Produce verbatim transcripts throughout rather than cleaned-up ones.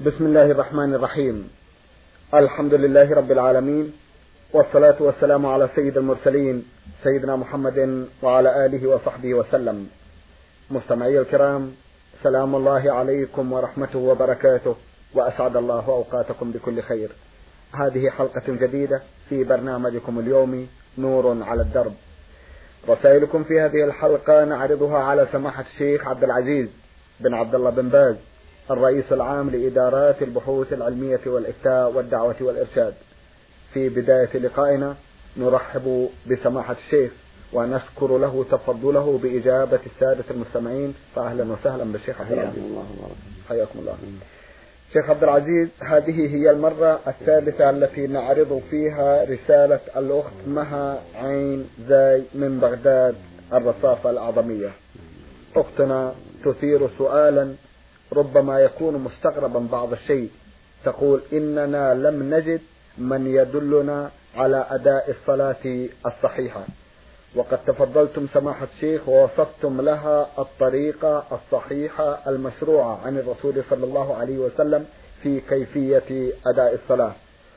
بسم الله الرحمن الرحيم. الحمد لله رب العالمين، والصلاة والسلام على سيد المرسلين سيدنا محمد وعلى آله وصحبه وسلم. مستمعي الكرام، سلام الله عليكم ورحمته وبركاته، وأسعد الله أوقاتكم بكل خير. هذه حلقة جديدة في برنامجكم اليومي نور على الدرب. رسائلكم في هذه الحلقة نعرضها على سماحة الشيخ عبد العزيز بن عبد الله بن باز، الرئيس العام لإدارات البحوث العلمية والإفتاء والدعوة والإرشاد. في بداية لقائنا نرحب بسماحة الشيخ ونشكر له تفضله بإجابة السادة المستمعين، فأهلا وسهلا بالشيخ عبد العزيز. حياكم الله. شيخ عبد العزيز، هذه هي المرة الثالثة التي نعرض فيها رسالة الأخت مها عين زاي من بغداد الرصافة الأعظمية. أختنا تثير سؤالا ربما يكون مستغربا بعض الشيء، تقول: إننا لم نجد من يدلنا على أداء الصلاة الصحيحة، وقد تفضلتم سماحة الشيخ ووصفتم لها الطريقة الصحيحة المشروعة عن الرسول صلى الله عليه وسلم في كيفية أداء الصلاة.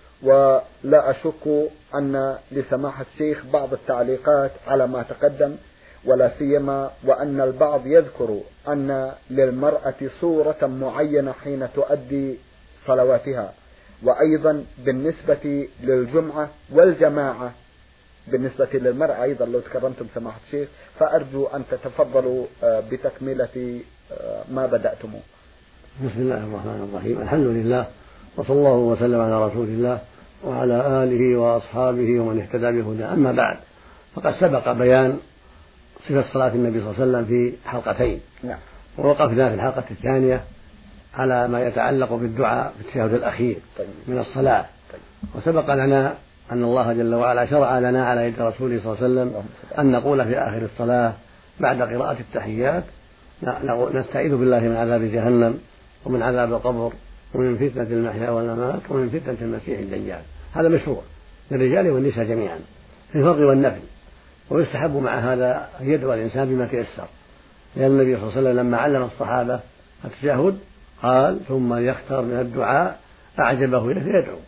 ولا أشك أن لسماحة الشيخ بعض التعليقات على ما تقدم، ولا سيما وأن البعض يذكر أن للمرأة صورة معينة حين تؤدي صلواتها، وأيضا بالنسبة للجمعة والجماعة بالنسبة للمرأة أيضا لو تكرمتم سماحة الشيخ، فأرجو أن تتفضلوا بتكملة ما بدأتموه. بسم الله الرحمن الرحيم. الحمد لله، وصلى الله وسلم على رسول الله وعلى آله وأصحابه ومن اهتدى بهداه. أما بعد، فقد سبق بيان صفة صلاة النبي صلى الله عليه وسلم في حلقتين. نعم. ووقفنا في الحلقة الثانية على ما يتعلق بالدعاء في التشهد الأخير من الصلاة. وسبق لنا أن الله جل وعلا شرع لنا على يد رسوله صلى الله عليه وسلم أن نقول في آخر الصلاة بعد قراءة التحيات: نستعيذ بالله من عذاب جهنم ومن عذاب القبر ومن فتنة المحيا والممات ومن فتنة المسيح الدجال. هذا مشروع للرجال والنساء جميعا في الفرض والنفل، ويستحب مع هذا أن يدعو الإنسان بما تيسر، لأن النبي صلى الله عليه وسلم لما علم الصحابة التشهد قال: ثم يختار من الدعاء أعجبه إليه فيدعو.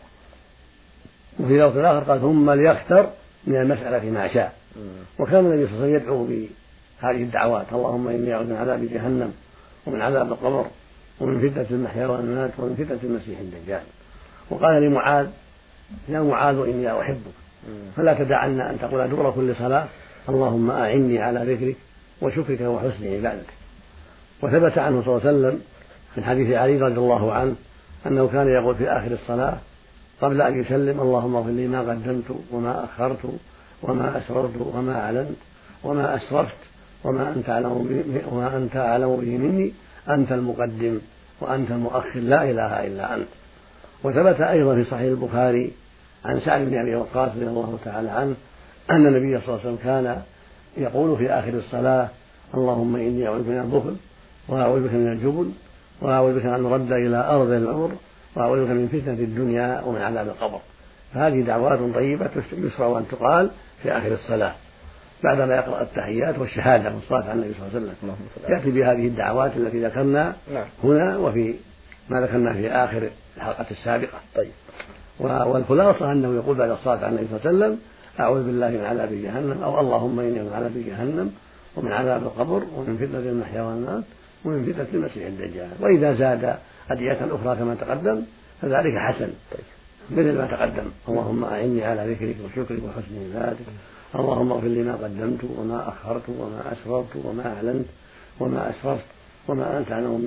وفي لفظ آخر قال: ثم ليختر من المسألة ما شاء. وكان النبي صلى الله عليه وسلم يدعو بهذه الدعوات: اللهم إني أعوذ من عذاب جهنم ومن عذاب القبر ومن فتنة المحيا والممات ومن فتنة المسيح الدجال. وقال لمعاذ: يا معاذ إني أحبك فلا تدعن أن تقول دبر كل صلاة: اللهم أعني على ذكرك وشكرك وحسن عبادتك. وثبت عنه صلى الله عليه وسلم من حديث علي رضي الله عنه أنه كان يقول في آخر الصلاة قبل أن يسلم: اللهم اغفر لي ما قدمت وما أخرت وما أسررت وما أعلنت وما أسرفت وما أنت أعلم وما أنت أعلم به مني، أنت المقدم وأنت المؤخر، لا إله إلا أنت. وثبت أيضا في صحيح البخاري عن سعد بن أبي وقاص رضي الله تعالى عنه أن النبي صلى الله عليه وسلم كان يقول في آخر الصلاة: اللهم إني أعوذ بك من البخل وأعوذ بك من الجبن وأعوذ بك أن نرد إلى أرض العمر وأعوذ بك من فتنة الدنيا ومن عذاب القبر. فهذه دعوات طيبة يشرع أن تقال في آخر الصلاة بعدما يقرأ التحيات والشهادة والصلاة على النبي صلى الله عليه وسلم. يأتي بهذه الدعوات التي ذكرنا هنا وفي ما ذكرنا في آخر الحلقة السابقة. طيب. والخلاصة أنه يقول بعد الصلاة على النبي صلى الله عليه وسلم: أعوذ بالله من عذاب جهنم، أو اللهم إني من عذاب جهنم ومن عذاب القبر ومن فتنة المحيا والممات ومن فتنة المسيح الدجال. وإذا زاد أدعية أخرى كما تقدم فذلك حسن، مثل ما تقدم: اللهم أعني على ذكرك وشكرك وحسن عبادتك، اللهم اغفر لي ما قدمت وما أخرت وما أسررت وما أعلنت وما أسرفت وما أنت أعلم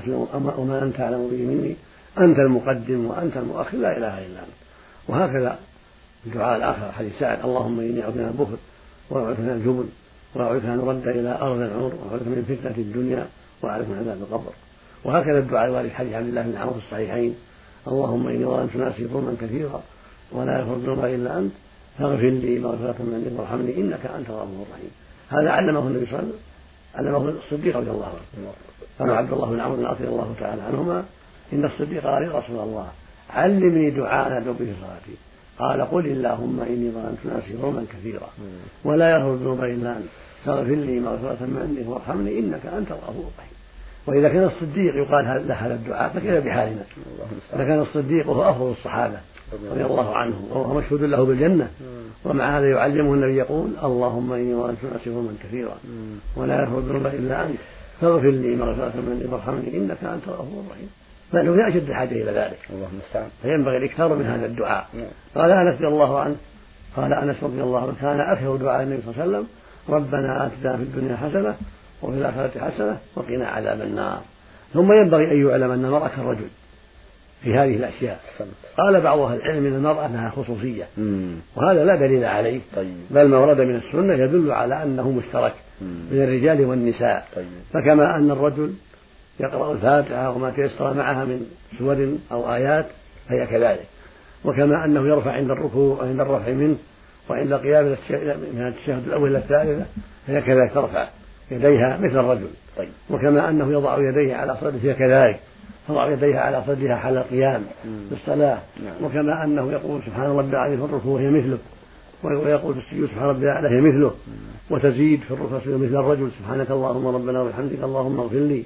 وما أنت أعلم به مني، أنت المقدم وأنت المؤخر، لا إله إلا أنت. وهكذا الدعاء الآخر حديث سعد: اللهم إني أعوذ من البخل وأعوذ من الجبن وأعوذ بك أن نرد إلى أرض العمر وأعوذ من فتنة الدنيا وأعوذ من عذاب القبر. وهكذا الدعاء الوارد حديث عبد الله بن عمرو في الصحيحين: اللهم إني ظلمت نفسي ظلما كثيرا ولا يغفر الذنوب إلا أنت فاغفر لي مغفرة من عندك وارحمني إنك أنت الغفور الرحيم. هذا علمه النبي صلى الله عليه وسلم، علمه الصديق رضي الله عنه. قال عبد الله بن عمرو بن العاص رضي الله تعالى عنهما: إن الصديق قال: يا رسول الله علمني دعاء أدعو به صلاتي. قال: قل اللهم إني ظلمت نفسي ظلما كثيرا ولا يغفر الذنوب إلا أنت فاغفر لي مغفرة من عندك وارحمني إنك أنت الغفور الرحيم. وإذا كان الصديق يقال له هذا الدعاء فكيف بحالنا؟ إذا كان الصديق وهو أفضل الصحابة رضي الله عنه وهو مشهود له بالجنة، ومع هذا يعلمه النبي يقول اللهم إني وأنت ناسي ظلما كثيرا ولا يغفر الذنوب إلا أنت فاغفر لي مغفرة مني وارحمني إنك أنت الغفور الرحيم. بل هو أشد الحاجة إلى ذلك، فينبغي الإكثار من هذا الدعاء. قال أنس رضي الله عنه قال أنس رضي الله عنه كان آخر دعاء النبي صلى الله عليه وسلم ربنا آتنا في الدنيا حسنة وفي الآخرة حسنة وقنا عذاب النار. ثم ينبغي أن يعلم أن المرأة كالرجل في هذه الأشياء. قال بعض أهل العلم أن المرأة لها خصوصية، وهذا لا دليل عليه، بل ما ورد من السنة يدل على أنه مشترك بين الرجال والنساء. فكما أن الرجل يقرأ الفاتحة وما تيسر معها من سور أو آيات فهي كذلك، وكما أنه يرفع عند الركوع وعند الرفع منه وعند قيام من التشهد الأول إلى الثالثة فهي كذلك ترفع يديها مثل الرجل. وكما أنه يضع يديه على صدره كذلك تضع يديها على صدرها حال القيام بالصلاة. وكما أنه يقول سبحان ربي العظيم في الركوع هي مثله، ويقول في السجود سبحان ربي الأعلى هي مثله، وتزيد في الركوع مثل الرجل سبحانك اللهم ربنا وبحمدك اللهم اغفر لي،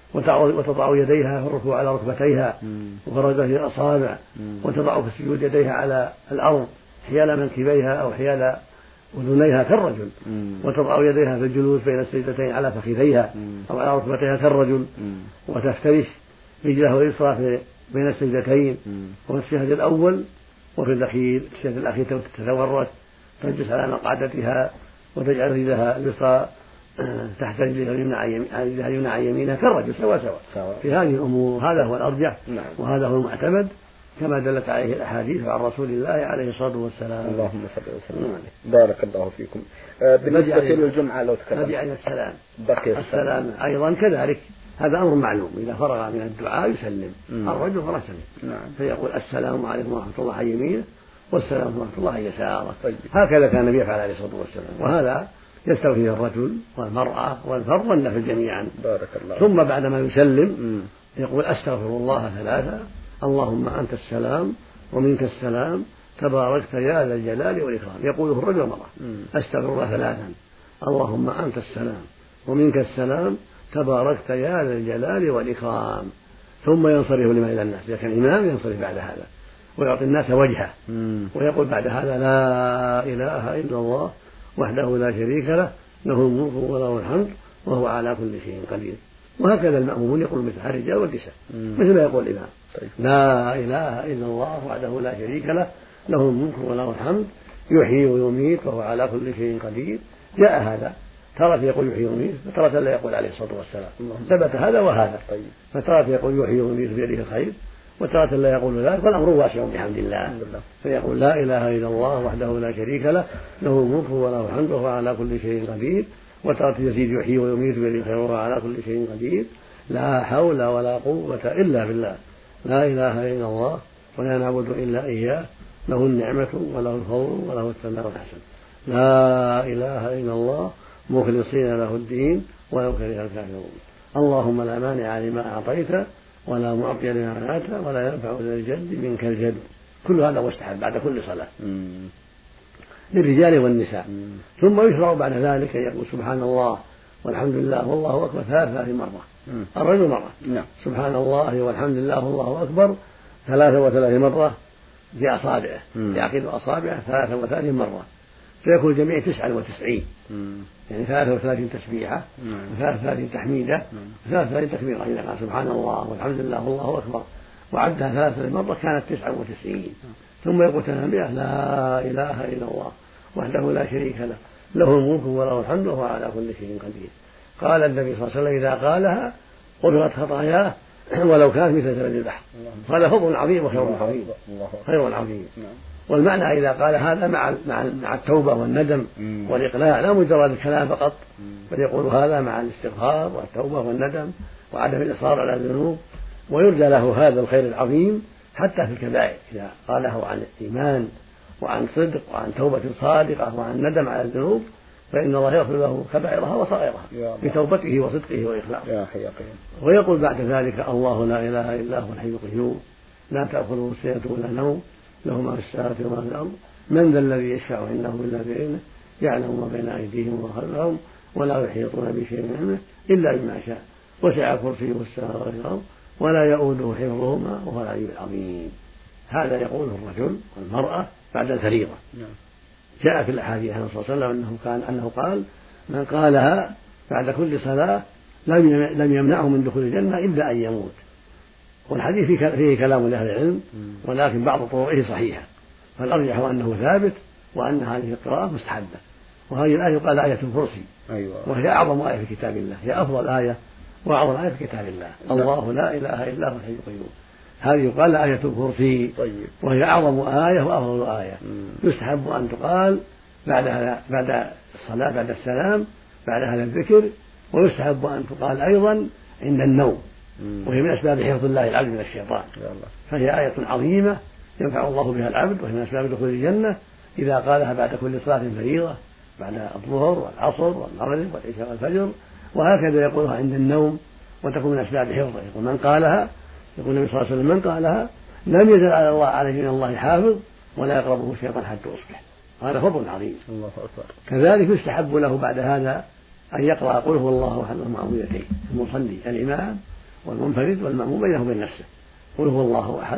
وتضع يديها في الركوع على ركبتيها وفرجها في الأصابع، وتضع في السجود يديها على الأرض حيال منكبيها أو حيال أذنيها كالرجل، وتضع يديها في الجلوس بين السجدتين على فخذيها أو على ركبتيها كالرجل، وتفترش رجلها اليسرى بين السجدتين وفي الشهد الأول وفي الأخير الشهد الأخير تتورك تجلس على مقعدتها وتجعل رجلها اليسرى تحت رجلها اليمنى عن يمينها كالرجل سوا سوا في هذه الأمور. هذا هو الأرجح وهذا هو المعتمد كما دلت عليه الأحاديث عن رسول الله عليه الصلاة والسلام. اللهم صل وسلم عليه. بارك الله فيكم. آه بالنسبة للجمعة لو تكلم هذه عن السلام بقي السلام أيضا كذلك هذا أمر معلوم، إذا فرغ من الدعاء يسلم الرجل فرسل نعم. فيقول السلام عليكم ورحمة الله عن يمينه والسلام ورحمة الله عن يساره. طيب. هكذا كان النبي يفعل عليه الصلاة والسلام، وهذا يستوي فيه الرجل والمرأة والفرد والنفل جميعا. بارك الله. ثم بعدما يسلم م. يقول أستغفر الله ثلاثة اللهم أنت السلام ومنك السلام تباركت يا ذا الجلال والإكرام. يقوله الرجل والمرأة أستغفر الله ثلاثا اللهم أنت السلام ومنك السلام تباركت يا ذا الجلال والإكرام. ثم ينصرف لما إلى الناس، إذا كان إمام ينصرف بعد هذا ويعطي الناس وجهه ويقول بعد هذا لا إله إلا الله وحده لا شريك له له الملك وله الحمد وهو على كل شيء قدير. وهكذا المأمومون يقول مثل الرجال والنساء مثل ما يقول الإمام لا إله إلا الله وحده لا شريك له له الملك وله الحمد يحيي ويميت وهو على كل شيء قدير. جاء هذا ترى يقول يحيي ويميت فترى لا يقول عليه الصلاة والسلام، ثبت هذا وهذا. فترى يقول يحيي ويميت بيده الخير وترى لا يقول ذلك، والأمر واسع بحمد الله. فيقول لا إله إلا الله وحده لا شريك له له الملك وله الحمد وهو على كل شيء قدير. وترى يزيد يحيي ويميت بيده الخير وهو على كل شيء قدير. لا حول ولا قوة إلا بالله لا إله إلا الله ولا نعبد إلا إياه له النعمة وله الفضل وله الثناء الحسن. لا إله إلا الله مخلصين له الدين ولو كره الكافرون. اللهم لا مانع لما أعطيت ولا معطي لما منعت ولا ينفع ذا الجد منك الجد. كل هذا مستحب بعد كل صلاة للرجال والنساء. ثم يشرع بعد ذلك أن يقول سبحان الله والحمد لله والله أكبر ثلاثة مرة الرجل مرة نعم. سبحان الله والحمد لله والله أكبر ثلاثة وثلاثين مرة في أصابعه في عقيد أصابعه ثلاثة وثلاثين مرة، فيكون الجميع تسعة وتسعين يعني ثلاثة وثلاثين تسبيحة وثلاثة وثلاثين تحميدة وثلاثة وثلاثين تكبيرة. إذا قال سبحان الله والحمد لله والله أكبر وعدها ثلاثة مرة كانت تسعة وتسعين. ثم يقول تنبيه لا إله إلا الله وحده لا شريك له له الملك وله الحمد وهو على كل شيء قدير. قال النبي صلى الله عليه وسلم إذا قالها غفرت خطاياه ولو كانت مثل زبد البحر. هذا فضل عظيم وخير عظيم خير عظيم. والمعنى إذا قال هذا مع مع مع التوبة والندم والإقلاع لا مجرد الكلام فقط، بل يقول هذا مع الاستغفار والتوبة والندم وعدم الإصرار على الذنوب، ويرجى له هذا الخير العظيم حتى في الكبائر إذا قاله عن إيمان وعن صدق وعن توبة صادقة وعن ندم على الذنوب فإن الله يغفر له كبائرها وصغائرها بتوبته وصدقه وإخلاصه. ويقول بعد ذلك الله لا إله إلا هو الحي القيوم لا تأخذه سنة ولا نوم له ما في السماوات وما في الأرض من ذا الذي يشفع عنده إلا بإذنه يعلم ما بين أيديهم وما خلفهم ولا يحيطون بشيء من علمه إلا بما شاء وسع كرسيه السماوات والأرض ولا يؤوده حفظهما وهو العلي العظيم. هذا يقوله الرجل والمرأة بعد الفريضة. جاء في الأحاديث عن الرسول صلى الله عليه وسلم أنه كان أنه قال: من قالها بعد كل صلاة لم يمنعه من دخول الجنة إلا أن يموت. والحديث فيه كلام لأهل العلم، ولكن بعض طرقه صحيحة، فالأرجح أنه ثابت وأن هذه القراءة مستحبة. وهذه الآية قال آية الكرسي، وهي أعظم آية في كتاب الله، هي أفضل آية وأعظم آية في كتاب الله. الله لا إله إلا هو الحي القيوم. هذه يقال آية الكرسي، وهي أعظم آية وأفضل آية. يستحب أن تقال بعد بعد الصلاة بعد السلام بعد هذا الذكر، ويستحب أن تقال أيضا عند النوم، وهي من أسباب حفظ الله العبد من الشيطان. فهي آية عظيمة ينفع الله بها العبد، وهي من أسباب دخول الجنة إذا قالها بعد كل صلاة فريضة، بعد الظهر والعصر والمغرب والعشاء والفجر، وهكذا يقولها عند النوم وتكون من أسباب حفظه. يقول من قالها، يقول النبي صلى الله عليه وسلم: من قالها لم يزل على الله عليه من الله حافظ ولا يقربه الشيطان حتى يصبح. هذا فضل عظيم. الله أكبر. كذلك يستحب له بعد هذا أن يقرأ قل هو الله أحد المعوذتين، المصلي الإمام والمنفرد والمأموم بينه وبين نفسه. قل هو الله أحد،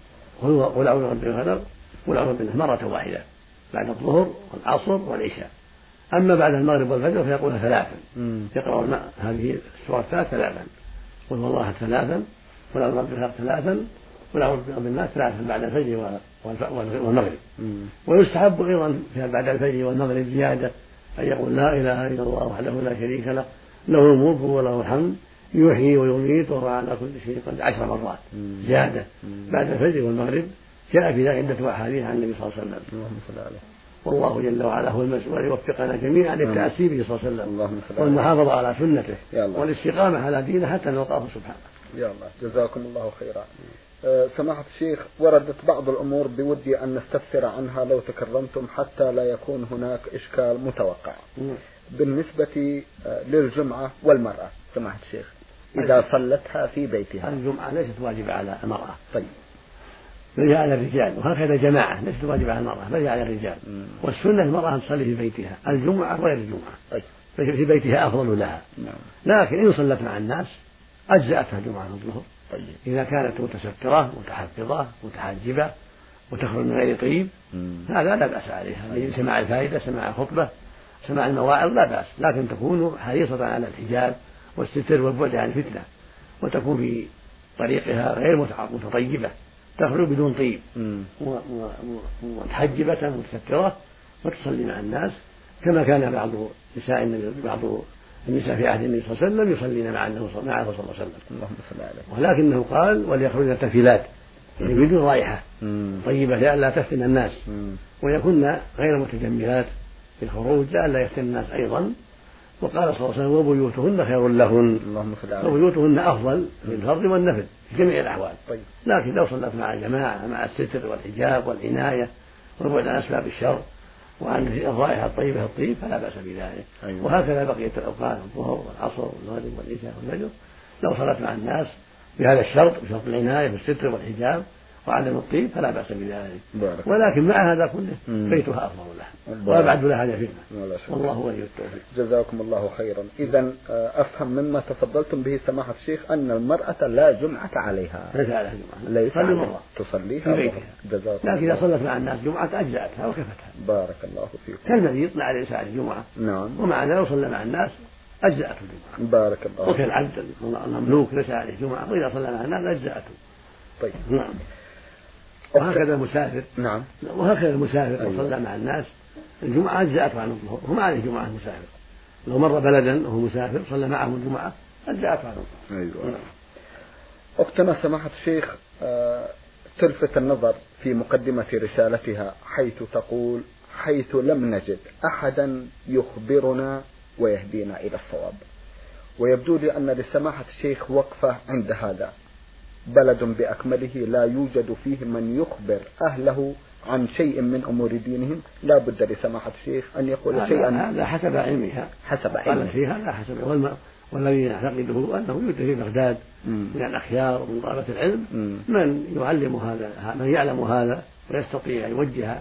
قل أعوذ برب الفلق، قل أعوذ برب الناس، مرة واحدة بعد الظهر والعصر والعشاء. أما بعد المغرب والفجر فيقولها ثلاثا، يقرأ هذه السورة ثلاثا: قل هو الله أحد ثلاثا، قل أعوذ برب الفلق ثلاثا، قل أعوذ برب الناس ثلاثا بعد الفجر والمغرب. ويستحب أيضا بعد الفجر والمغرب زيادة أن يقول: لا إله إلا الله وحده لا شريك له، له الملك وله الحمد، يحيي ويميت وهو على كل شيء قدير، عشر مرات زيادة بعد الفجر والمغرب. جاء في ذلك عدة أحاديث عن النبي صلى الله عليه وسلم. والله جل وعلا هو المسؤول يوفقنا جميعا للتأسي به صلى الله عليه وسلم والمحافظة على سنته والاستقامة على دينه حتى نلقاه سبحانه. يا الله، جزاكم الله خيرا. أه سماحة الشيخ، وردت بعض الأمور بودي أن نستفسر عنها لو تكرمتم حتى لا يكون هناك إشكال متوقع. م. بالنسبة للجمعة والمرأة سماحة الشيخ إذا صلتها في بيتها. الجمعة ليست واجبة على المرأة، طيب، بل على الرجال، وهكذا جماعة ليست واجبة على المرأة بل على الرجال. م. والسنة المرأة أن تصلي في بيتها، الجمعة غير الجمعة. طيب. في بيتها أفضل لها. م. لكن إن صلت مع الناس أجزأتها الجمعة الظهر. طيب. إذا كانت متسترة متحفظة متحجبة وتخرج من غير طيب هذا لا بأس عليها. طيب. سماع الفائدة، سماع الخطبة، سماع المواعظ لا بأس، لكن تكون حريصة على الحجاب والستر والبعد عن الفتنة، وتكون في طريقها غير متطيبة، تخرج بدون طيب متحجبة متسترة وتصلي مع الناس كما كان بعض نساء النبي بعض النساء في عهد النبي صلى الله عليه وسلم يصلين مع النبي صلى الله عليه وسلم. اللهم صل عليه. ولكنه قال: وليخرجن تفلات، يعني بدون رائحة طيبة لئلا تفتن الناس، ويكن غير متجملات في الخروج لئلا يفتن الناس أيضا. وقال صلى الله عليه وسلم: وبيوتهن خير لهن، وبيوتهن أفضل في الفرض والنفل في جميع الأحوال. طيب. لكن لو صلت مع الجماعة مع الستر والحجاب والعناية والبعد عن أسباب الشر وعن الرائحة الطيبة الطيب فلا بأس بذلك. أيوة. وهكذا بقية الأوقات الظهر والعصر والمغرب والعشاء والفجر لو صلت مع الناس بهذا الشرط، بشرط العناية بالستر والحجاب وعدم الطيب فلا بأس بذلك. ولكن مع هذا كله مم. بيتها أفضل لها وأبعد لها عن الفتنة، والله ولي التوفيق. جزاكم الله خيرا. إذا أفهم مما تفضلتم به سماحة الشيخ أن المرأة لا جمعة عليها، ليس عليها جمعة، ليس عليها تصليها في بيتها، لكن إذا صلت مع الناس جمعة أجزأتها وكفتها. بارك الله فيكم. كالذي يطلع على الإنسان الجمعة، نعم، ومع ذلك لو صلى مع الناس أجزأته الجمعة. بارك الله. وكالعبد المملوك ليس عليه جمعة وإذا صلى مع الناس أجزأته. طيب. نعم. وهكذا المسافر، نعم، وهكذا المسافر لو صلى مع الناس الجمعة أجزأته عن الظهر، وما عليه جمعة المسافر، لو مر بلدا وهو مسافر صلى معهم الجمعة أجزأته عن الظهر. أيوة. نعم. أختنا سماحة الشيخ تلفت النظر في مقدمة رسالتها حيث تقول: حيث لم نجد أحدا يخبرنا ويهدينا إلى الصواب. ويبدو لي أن لسماحة الشيخ وقفة عند هذا: بلد بأكمله لا يوجد فيه من يخبر أهله عن شيء من أمور دينهم، لا بد لسماحة الشيخ أن يقول شيئا. لا حسب علمها، حسب علمها فيها لا حسب. والذي نعتقده أنه يوجد في بغداد من الأخيار ومن طلبة العلم مم. من يعلم هذا، من يعلم هذا ويستطيع أن يوجه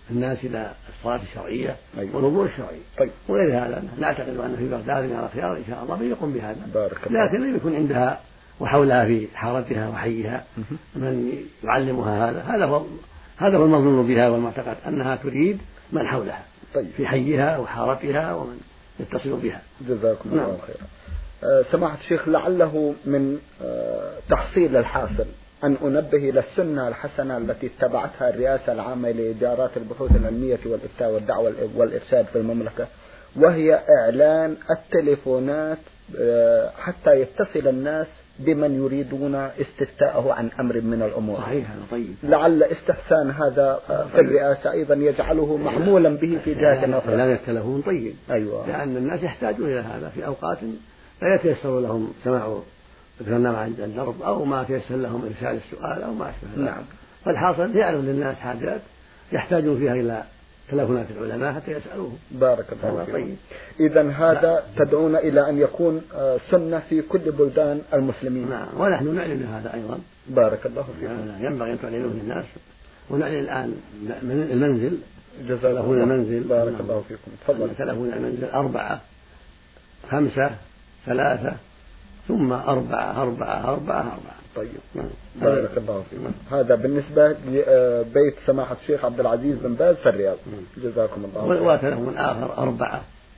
الناس إلى الصلاة الشرعية أيوة. والوضوء الشرعي طيب. وغير هذا نعتقد أن في بغداد من الخيار إن شاء الله من يقوم بهذا، لكن لم يكن عندها وحولها في حارتها وحيها من يعلمها هذا. هذا هو هذا هو المظنون بها والمعتقد أنها تريد من حولها. طيب. في حيها وحارتها ومن يتصل بها. جزاكم الله نعم. خيرا. أه سماحة الشيخ، لعله من أه تحصيل الحاصل أن أنبه إلى السنة الحسنة التي اتبعتها الرئاسة العامة لإدارات البحوث العلمية والإفتاء والدعوة والإرشاد في المملكة، وهي إعلان التليفونات أه حتى يتصل الناس بمن يريدون استفتاءه عن أمر من الأمور. صحيح. طيب. لعل استحسان هذا في الرئاسة أيضا يجعله معمولا به في جهة أخرى. إعلان التليفون طيب. أيوة. لأن الناس يحتاجون إلى هذا في أوقات لا يتيسر لهم سماع الكلام عن الدرب أو ما تيسر لهم إرسال السؤال أو ما أشبه. نعم. فالحاصل يعرض للناس حاجات يحتاجون فيها إلى تلفونات العلماء حتى يسألوهم. بارك الله فيك. طيب. إذن هذا تدعون إلى أن يكون سنة في كل بلدان المسلمين. نعم. ونحن نعلن هذا أيضا. بارك الله فيك. يعني ينبغي أن تعلنوه للناس، ونعلن الآن من المنزل. تلفون المنزل. بارك الله فيكم. تفضل. تلفون المنزل أربعة خمسة ثلاثة ثم أربعة أربعة أربعة أربعة. طيب. بارك الله فيكم. هذا بالنسبة لبيت سماحة الشيخ عبد العزيز بن باز في الرياض. جزاكم الله خيرا. وتلفون آخر أربعة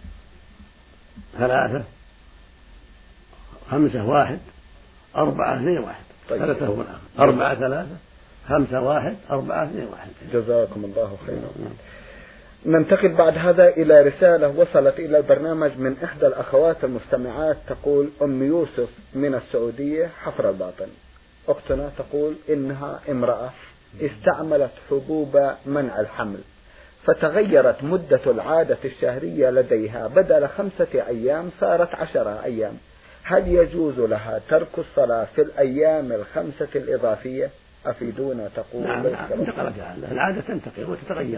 ثلاثة خمسة واحد أربعة اثنين واحد. طيب. هذا تلفون آخر أربعة ثلاثة خمسة واحد أربعة اثنين واحد. جزاكم الله خيرا. ننتقل بعد هذا إلى رسالة وصلت إلى البرنامج من إحدى الأخوات المستمعات، تقول أم يوسف من السعودية حفر الباطن. أختنا تقول إنها امرأة استعملت حبوب منع الحمل فتغيرت مدة العادة الشهرية لديها، بدل خمسة أيام صارت عشرة أيام. هل يجوز لها ترك الصلاة في الأيام الخمسة الإضافية؟ أفيدونا. تقول نعم. نعم. العادة تنتقل وتتغير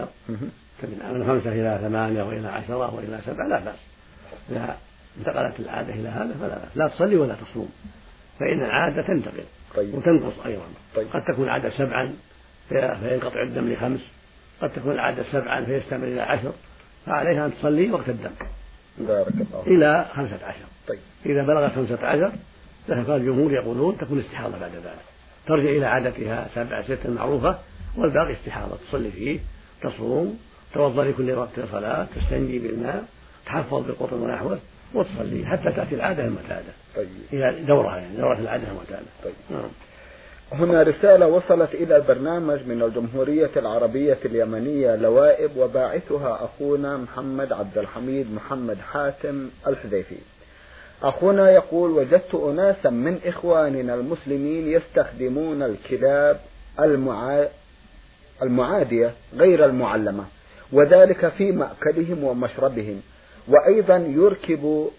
من خمسة إلى ثمانية وإلى عشرة وإلى سبعة لا بأس. إذا انتقلت العادة إلى هذا فلا بأس، لا تصلي ولا تصوم، فإن العادة تنتقل. طيب. وتنقص أيضا. طيب. قد تكون العادة سبعا فينقطع الدم لخمس، قد تكون العادة سبعا فيستمر إلى عشر، فعليها أن تصلي وقت الدم بارك الله إلى خمسة عشر. طيب. إذا بلغت خمسة عشر فالجمهور يقولون تكون استحاضة بعد ذلك، ترجع إلى عادتها سبع ست المعروفة، والباقي استحاضة تصلي فيه، تصوم، توضأ لكل وقت صلاة، تستنجي بالماء، تحفظ بالقطن ونحوه، وتصلي حتى تأتي العادة المعتادة. طيب. إلى دورها يعني دورة العادة المعتادة. طيب. نعم. هنا رسالة وصلت إلى البرنامج من الجمهورية العربية اليمنية لوائب، وباعثها أخونا محمد عبد الحميد محمد حاتم الحذيفي. أخونا يقول: وجدت أناسا من إخواننا المسلمين يستخدمون الكلاب المعا... المعادية غير المعلمة، وذلك في مأكلهم ومشربهم، وأيضا يركب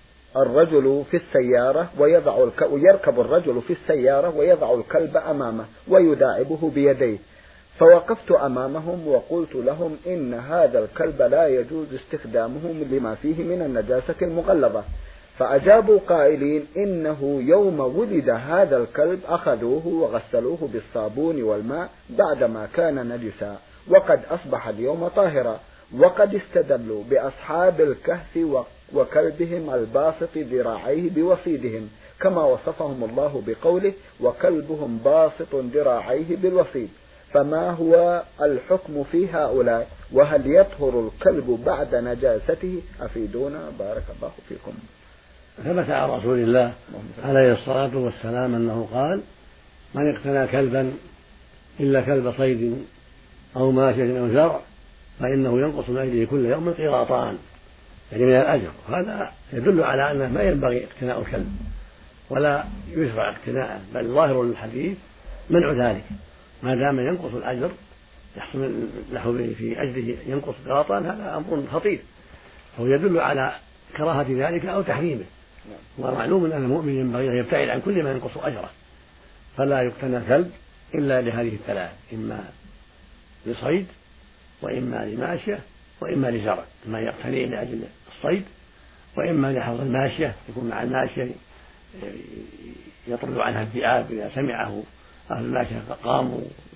الرجل في السيارة ويضع الك... ويركب الرجل في السيارة ويضع الكلب أمامه ويداعبه بيديه. فوقفت أمامهم وقلت لهم إن هذا الكلب لا يجوز استخدامه لما فيه من النجاسة المغلظة، فأجابوا قائلين إنه يوم ولد هذا الكلب أخذوه وغسلوه بالصابون والماء بعدما كان نجسا، وقد أصبح اليوم طاهرا، وقد استدلوا بأصحاب الكهف وكلبهم الباسط ذراعيه بوصيدهم، كما وصفهم الله بقوله: وكلبهم باسط ذراعيه بالوصيد. فما هو الحكم في هؤلاء؟ وهل يطهر الكلب بعد نجاسته؟ أفيدونا بارك الله فيكم. ثبت عن رسول الله عليه الصلاة والسلام أنه قال: من اقتنى كلبا إلا كلب صيد أو ماشية أو زرع فإنه ينقص من أجله كل يوم قيراطان، يعني من الأجر. هذا يدل على أنه ما ينبغي اقتناء الكلب ولا يشرع اقتناءه، بل ظاهر الحديث منع ذلك، ما دام ينقص الأجر يحصل له في أجله ينقص قيراطان، هذا أمر خطير، هو يدل على كراهة ذلك أو تحريمه. ومعلوم أن المؤمن ينبغي أن يبتعد عن كل ما ينقص أجره، فلا يقتنى كلب إلا لهذه الثلاث: إما لصيد، وإما لماشية، وإما لزرع، ما يقتني لأجل الصيد، وإما لحفظ الماشية، يكون مع الماشية يطرد عنها الذئاب إذا سمعه أهل الماشية فقاموا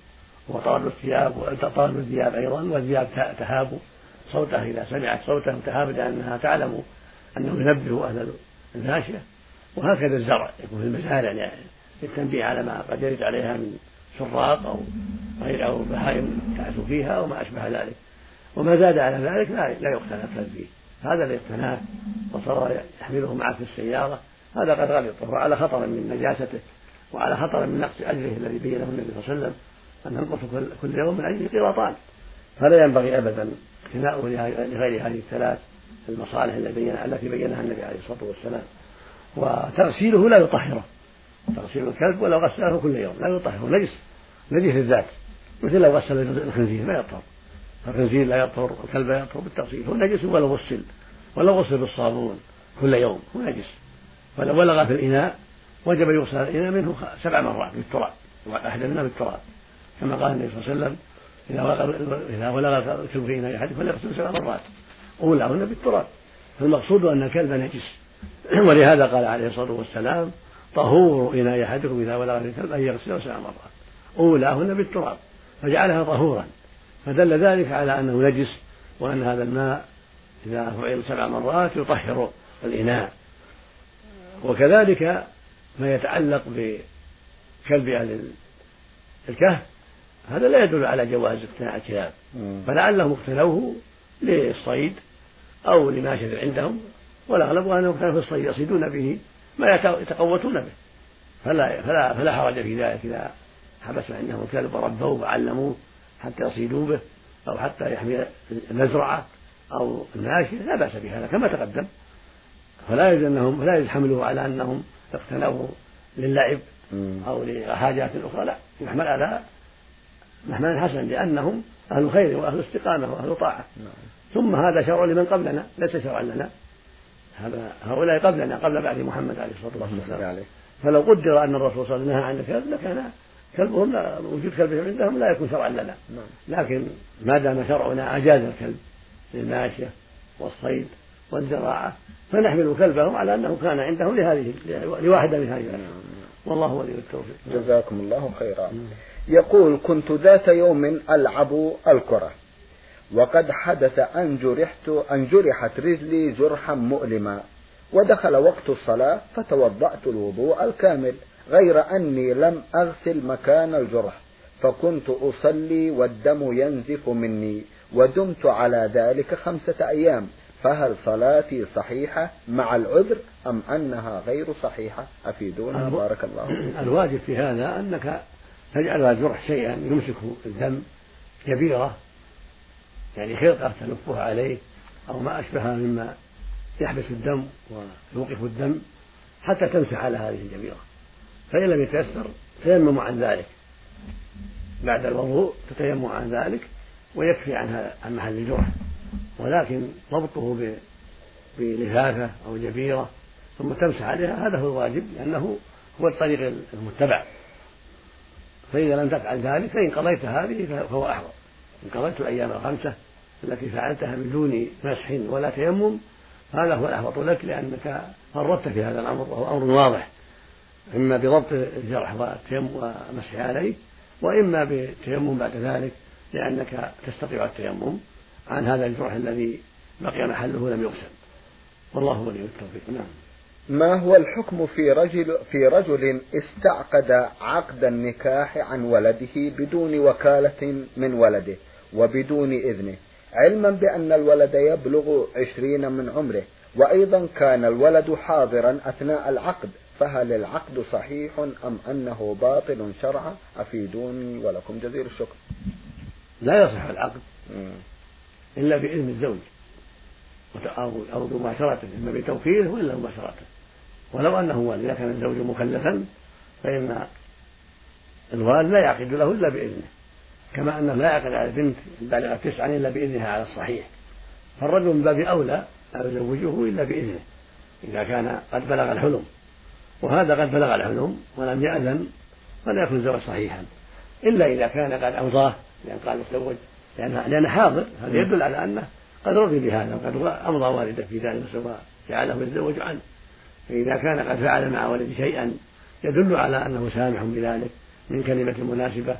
وطرد الثياب وطرد الذئاب أيضا، والذئاب تهاب صوته إذا سمعت صوته تهاب لأنها تعلم أنه ينبه أهل الماشية. وهكذا الزرع يكون في المزارع يعني للتنبيه على ما قد يرد عليها من سراق أو غير أو بهائم تعث فيها أو ما أشبه ذلك. وما زاد على ذلك لا لا يقتنى الكلب فيه، هذا اللي يقتناه وصار يحمله معه في السيارة هذا قد غلط، وهو على خطر من نجاسته وعلى خطر من نقص أجره الذي بينه النبي صلى الله عليه وسلم أن ينقص كل يوم من أجل قيراطان. فلا ينبغي أبدا اقتناؤه لغير هذه الثلاث المصالح التي بينها النبي عليه الصلاة والسلام. وتغسيله لا يطهره، تغسيل الكلب ولو غسله كل يوم لا يطهره، نجس نجس الذات، مثل لو غسل الخنزير لا يطهر، الخنزير لا يطهر، الكلب لا يطهر بالتغسيل، هو نجس ولو غسل ولو غسل بالصابون كل يوم هو نجس. ولو ولغ في الإناء وجب يغسل الإناء منه سبع مرات بالتراب، واحدة منها بالتراب، كما قال النبي صلى الله عليه وسلم إذا ولغ الكلب في إناء أحدكم فليغسل سبع مرات أولاهن بالتراب. فالمقصود أن الكلب نجس، ولهذا قال عليه الصلاة والسلام طهور إناء أحدكم إذا ولغ في الكلب أن يغسله سبع مرات أولاهن بالتراب، فجعلها طهورا، فدل ذلك على أنه نجس، وأن هذا الماء إذا فعل سبع مرات يطهر الإناء. وكذلك ما يتعلق بكلب أهل الكهف هذا لا يدل على جواز اقتناء الكلاب، فلعلهم اقتنوه للصيد أو لناشر عندهم، والأغلب أنهم كانوا في الصيد يصيدون به ما يتقوتون به، فلا, فلا, فلا حرج في ذلك إذا حبس عندهم الكلب وربوه وعلموه حتى يصيدوا به أو حتى يحمي المزرعة أو الناشر لا بأس بهذا كما تقدم. فلا يجوز أنهم لا يحملوه على أنهم اقتنوه للعب أو لحاجات أخرى، لا، يحمل على محمل حسن لأنهم أهل خير وأهل استقامة وأهل طاعة. ثم هذا شرع لمن قبلنا ليس شرعا لنا، هذا هؤلاء قبلنا قبل بعد محمد عليه الصلاة والسلام. فلو قدر أن الرسول صلى الله عليه وسلم نهى عن الكلب لكان كلبهم وجود كلبهم عندهم لا يكون شرعا لنا، لكن ما دام شرعنا أجاز الكلب للماشية والصيد والزراعة فنحمل كلبهم على أنه كان عندهم لهذه لواحدة من هذه الأشياء. والله ولي التوفيق. جزاكم الله خيرا. يقول: كنت ذات يوم ألعب الكرة وقد حدث أن جرحت أن جرحت رجلي جرحا مؤلما، ودخل وقت الصلاة فتوضأت الوضوء الكامل غير أني لم أغسل مكان الجرح، فكنت أصلي والدم ينزف مني ودمت على ذلك خمسة أيام، فهل صلاتي صحيحة مع العذر أم أنها غير صحيحة؟ أفيدونا بارك الله. الواجب في هذا أنك تجعل هذا الجرح شيئا يمسك الدم، كبيرة يعني خرقة تلفها عليه أو ما أشبهها مما يحبس الدم ويوقف الدم حتى تمسح على هذه الجبيرة. فإن لم يتيسر تيمم عن ذلك بعد الوضوء، تتيمم عن ذلك ويكفي عن عن محل الجرح، ولكن ضبطه بلفافة أو جبيرة ثم تمسح عليها هذا هو الواجب، لأنه هو الطريق المتبع. فإذا لم تفعل ذلك فإن قضيت هذه فهو أحوط، إن قضيت الأيام الخمسة التي فعلتها بدون مسح ولا تيمم هذا هو الأحوط لك، لأنك فرطت في هذا الأمر وهو أمر واضح، إما بضبط الجرح ومسح عليه، وإما بالتيمم بعد ذلك لأنك تستطيع التيمم عن هذا الجرح الذي بقي محله لم يغسل. والله ولي التوفيق. نعم. ما هو الحكم في رجل في رجل استعقد عقد النكاح عن ولده بدون وكالة من ولده وبدون إذنه، علما بأن الولد يبلغ عشرين من عمره، وأيضا كان الولد حاضرا أثناء العقد، فهل العقد صحيح أم أنه باطل شرعا؟ أفيدوني ولكم جزيل الشكر. لا يصح العقد إلا بإذن الزوج أو بمباشرته، إما بتوكيله وإلا مباشرته، ولو أنه والد. إذا كان الزوج مكلفا فإن الوالد لا يعقد له إلا بإذنه، كما أنه لا يعقد على البنت بالغة تسعا إلا بإذنها على الصحيح، فالرجل من باب أولى لا يزوجه إلا بإذنه إذا كان قد بلغ الحلم، وهذا قد بلغ الحلم ولم يأذن فلا يكون الزواج صحيحا، إلا إذا كان قد أوضاه لأن قال يتزوج لأنه حاضر، هذا يدل على أنه قد رضي بهذا وقد أمضى والده في ذلك وجعله يتزوج عنه. فإذا كان قد فعل مع ولده شيئا يدل على أنه سامح بذلك من كلمة مناسبة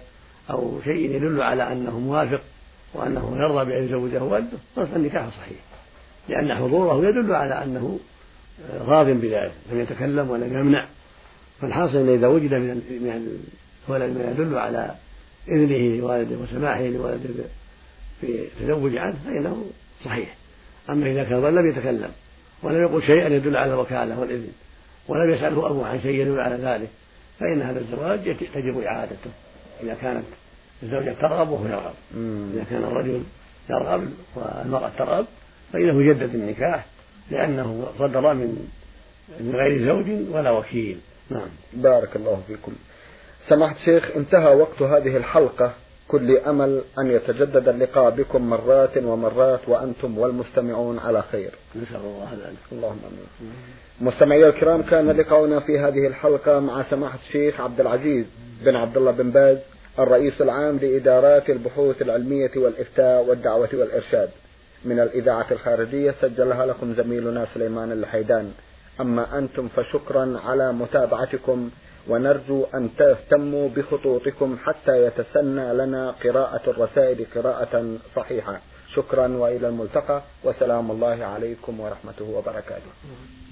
أو شيء يدل على أنه موافق وأنه يرضى بأن يزوجه والده فالنكاح صحيح، لأن حضوره يدل على أنه راض بذلك، لم يتكلم ولم يمنع. فالحاصل أن إذا وجد من الولد ما يدل على إذنه لوالده وسماحه لوالده في التزوج عنه فإنه صحيح. أما إذا كان لم يتكلم ولم يقل شيئا يدل على الوكالة والإذن ولم يسأله أبوه عن شيء يدل على ذلك فإن هذا الزواج تجب إعادته إذا كانت الزوجة ترغب وهو يرغب. إذا كان الرجل يرغب والمرأة ترغب فإنه يجدد النكاح لأنه صدر من من غير زوج ولا وكيل. نعم. بارك الله فيكم. سماحة الشيخ، انتهى وقت هذه الحلقة، كل أمل أن يتجدد اللقاء بكم مرات ومرات وأنتم والمستمعون على خير. نسأل الله ذلك. اللهم آمين. مستمعي الكرام، كان لقاؤنا في هذه الحلقة مع سماحة الشيخ عبد العزيز بن عبد الله بن باز، الرئيس العام لإدارات البحوث العلمية والإفتاء والدعوة والإرشاد، من الإذاعة الخارجية، سجلها لكم زميلنا سليمان الحيدان. أما أنتم فشكرا على متابعتكم، ونرجو أن تهتموا بخطوطكم حتى يتسنى لنا قراءة الرسائل قراءة صحيحة. شكرا وإلى الملتقى، وسلام الله عليكم ورحمته وبركاته.